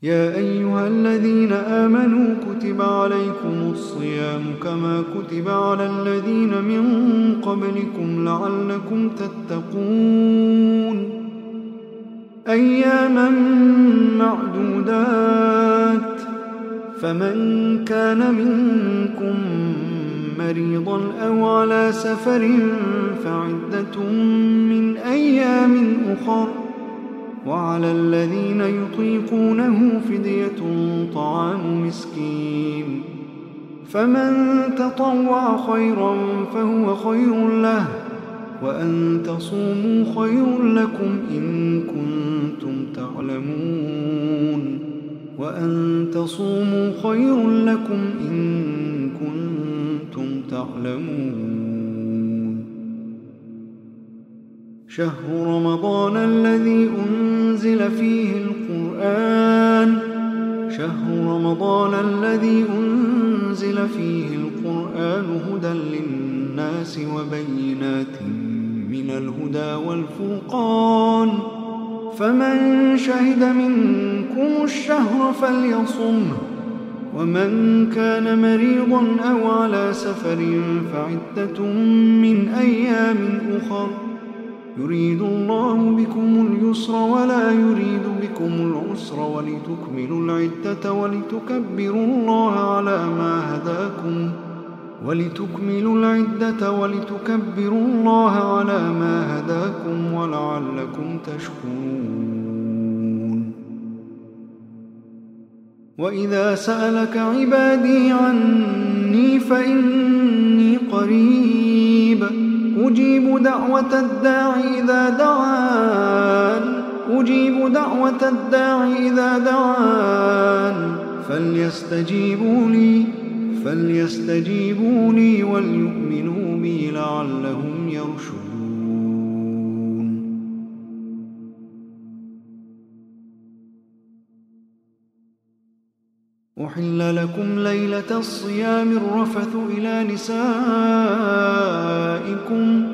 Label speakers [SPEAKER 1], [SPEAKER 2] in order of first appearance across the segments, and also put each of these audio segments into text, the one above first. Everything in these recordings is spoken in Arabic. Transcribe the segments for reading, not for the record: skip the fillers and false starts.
[SPEAKER 1] يا أيها الذين آمنوا كتب عليكم الصيام كما كتب على الذين من قبلكم لعلكم تتقون أياما معدودات فمن كان منكم مريضا أو على سفر فعدة من أيام أخر وعلى الذين يطيقونه فدية طعام مسكين فمن تطوع خيرا فهو خير له وأن تصوموا خير لكم إن كنتم تعلمون وأن تصوموا خير لكم إن كنتم تعلمون شهر رمضان الذي أنزل فيه القرآن هدى للناس وبينات من الهدى والفرقان فمن شهد منكم الشهر فليصمه ومن كان مريضا أو على سفر فعدة من أيام أخر يريد الله بكم اليسر ولا يريد بكم العسر ولتكملوا العدة ولتكبروا الله على ما هداكم ولعلكم تشكرون وإذا سألك عبادي عني فإني قريب أجيب دعوة الداع إذا دعان فليستجيبوا لي وليؤمنوا بي لعلهم يرشدون أحل لكم ليلة الصيام الرفث إلى نسائكم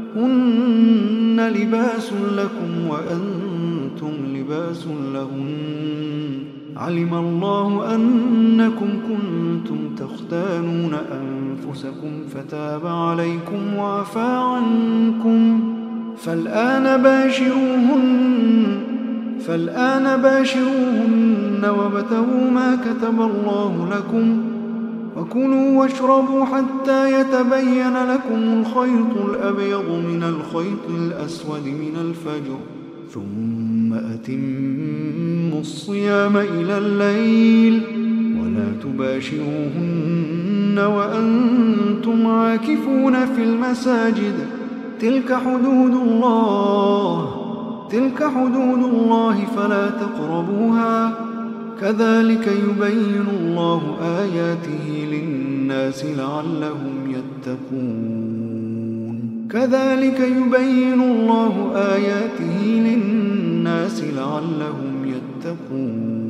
[SPEAKER 1] هن لباس لكم وأنتم لباس لهن علم الله أنكم كنتم تختانون أنفسكم فتاب عليكم وعفى عنكم فالآن باشروهن وابتغوا ما كتب الله لكم وكلوا واشربوا حتى يتبين لكم الخيط الأبيض من الخيط الأسود من الفجر ثم أتموا الصيام إلى الليل ولا تباشروهن وأنتم عاكفون في المساجد تلك حدود الله فلا تقربوها كذلك يبين الله آياته للناس لعلهم يتقون